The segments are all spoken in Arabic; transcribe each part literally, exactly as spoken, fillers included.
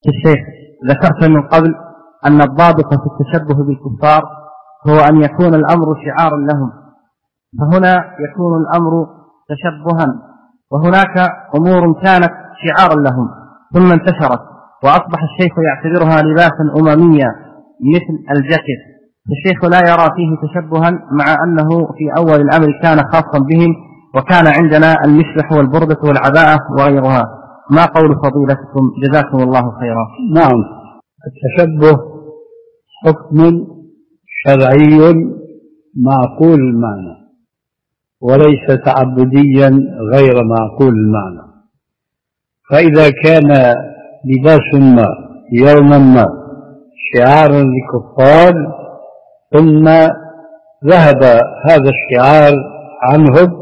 الشيخ، ذكرت من قبل أن الضابط في التشبه بالكفار هو أن يكون الأمر شعارا لهم، فهنا يكون الأمر تشبها، وهناك أمور كانت شعارا لهم ثم انتشرت وأصبح الشيخ يعتبرها لباسا أمميا مثل الجاكيت، الشيخ لا يرى فيه تشبها مع أنه في أول الأمر كان خاصا بهم، وكان عندنا المشلح والبردة والعباءة وغيرها. ما قول فضيلتكم جزاكم الله خيرا؟ نعم، التشبه حكم شرعي معقول المعنى وليس تعبديا غير معقول المعنى. فإذا كان لباس ما يوما ما شعارا لكفار ثم ذهب هذا الشعار عنهم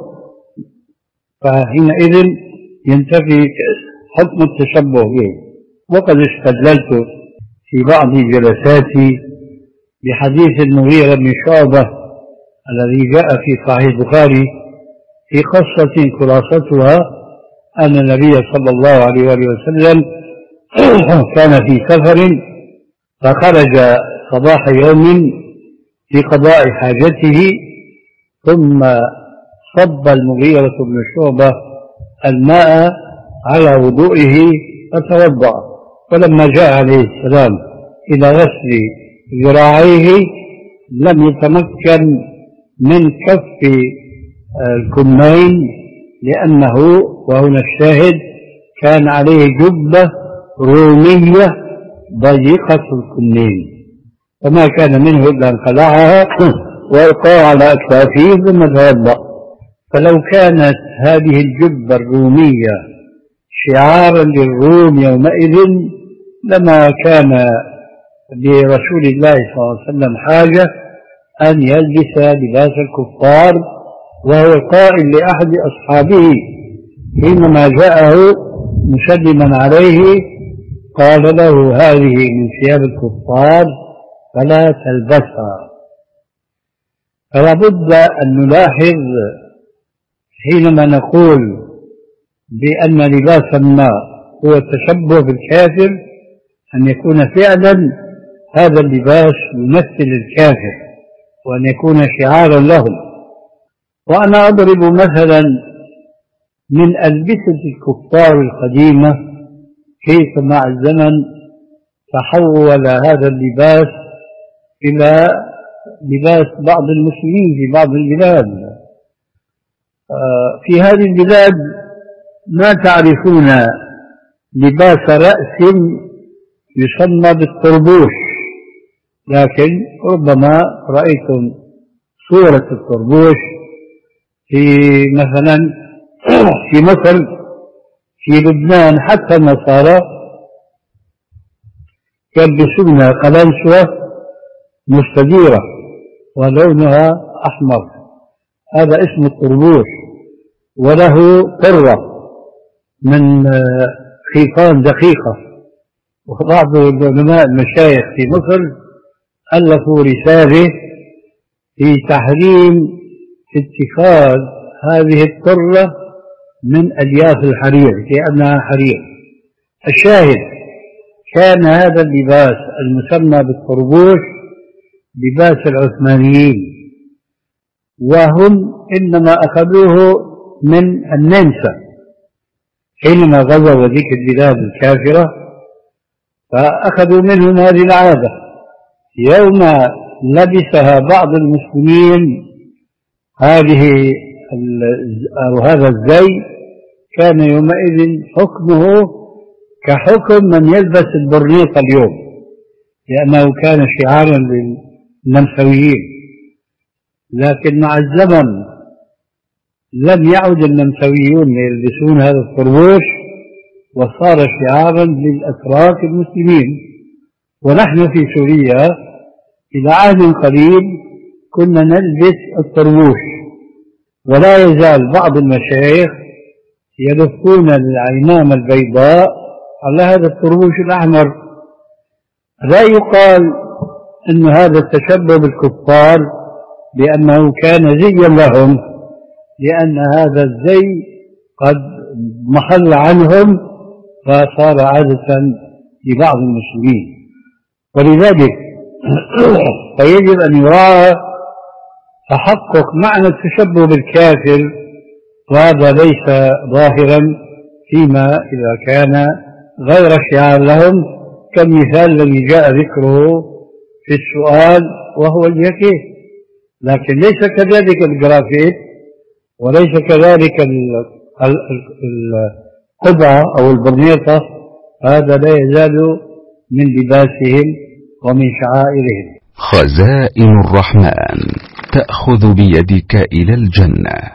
فحينئذ ينتفي حكم التشبه به. وقد استدللت في بعض جلساتي بحديث المغيرة بن شعبة الذي جاء في صحيح البخاري في قصة خلاصتها أن النبي صلى الله عليه وآله وسلم كان في سفر فخرج صباح يوم في قضاء حاجته ثم صب المغيرة بن شعبة الماء على وضوئه فتوضأ، فلما جاء عليه السلام إلى غسل ذراعيه لم يتمكن من كف الكمين لأنه، وهنا الشاهد، كان عليه جبة رومية ضيقة الكمين فما كان منه إلا أن خلعها وألقاها على أكتافه ثم توضأ. فلو كانت هذه الجبة الرومية شعارا للروم يومئذ لما كان لرسول الله صلى الله عليه وسلم حاجة أن يلبس لباس الكفار. وهو قائل لأحد أصحابه حينما جاءه مسلما عليه قال له هذه من ثياب الكفار فلا تلبسها. فلا بد أن نلاحظ حينما نقول بأن لباسا ما هو التشبه بالكافر أن يكون فعلا هذا اللباس يمثل الكافر وأن يكون شعارا لهم. وأنا أضرب مثلا من ألبسة الكفار القديمة كيف مع الزمن تحول هذا اللباس إلى لباس بعض المسلمين في بعض البلاد. في هذه البلاد ما تعرفون لباس رأس يسمى بالطربوش، لكن ربما رأيتم صورة الطربوش في مثلا في مصر، في لبنان، حتى النصارى يلبسون قلنسوة مستديرة ولونها أحمر، هذا اسم الطربوش، وله قرة من خيطان دقيقة. وبعض العلماء المشايخ في مصر ألفوا رسالة في تحريم اتخاذ هذه القرة من ألياف الحرير لأنها حرير. الشاهد كان هذا اللباس المسمى بالطربوش لباس العثمانيين، وهم إنما أخذوه من النمسا حينما غزوا ذيك البلاد الكافرة، فأخذوا منهم هذه العادة. يوم لبسها بعض المسلمين هذه أو هذا الزي كان يومئذ حكمه كحكم من يلبس البرنيطة اليوم، لأنه كان شعارا للنمساويين. لكن مع الزمن لم يعد النمساويون يلبسون هذا الطربوش وصار شعارا للأتراك المسلمين. ونحن في سوريا إلى عهد قريب كنا نلبس الطربوش، ولا يزال بعض المشايخ يلفون العمامة البيضاء على هذا الطربوش الأحمر. لا يقال أن هذا التشبه بالكفار بأنه كان زيا لهم، لأن هذا الزي قد محل عنهم فصار عادة في بعض المسلمين. ولذلك فيجب أن يراعى تحقق معنى التشبه بالكافر، وهذا ليس ظاهرا فيما إذا كان غير شعار لهم، كالمثال الذي جاء ذكره في السؤال وهو الجاكيت. لكن ليس كذلك الجرافيت، وليس كذلك القبعة أو البرنيطة، هذا لا يزال من لباسهم ومن شعائرهم. خزائن الرحمن تأخذ بيدك إلى الجنة.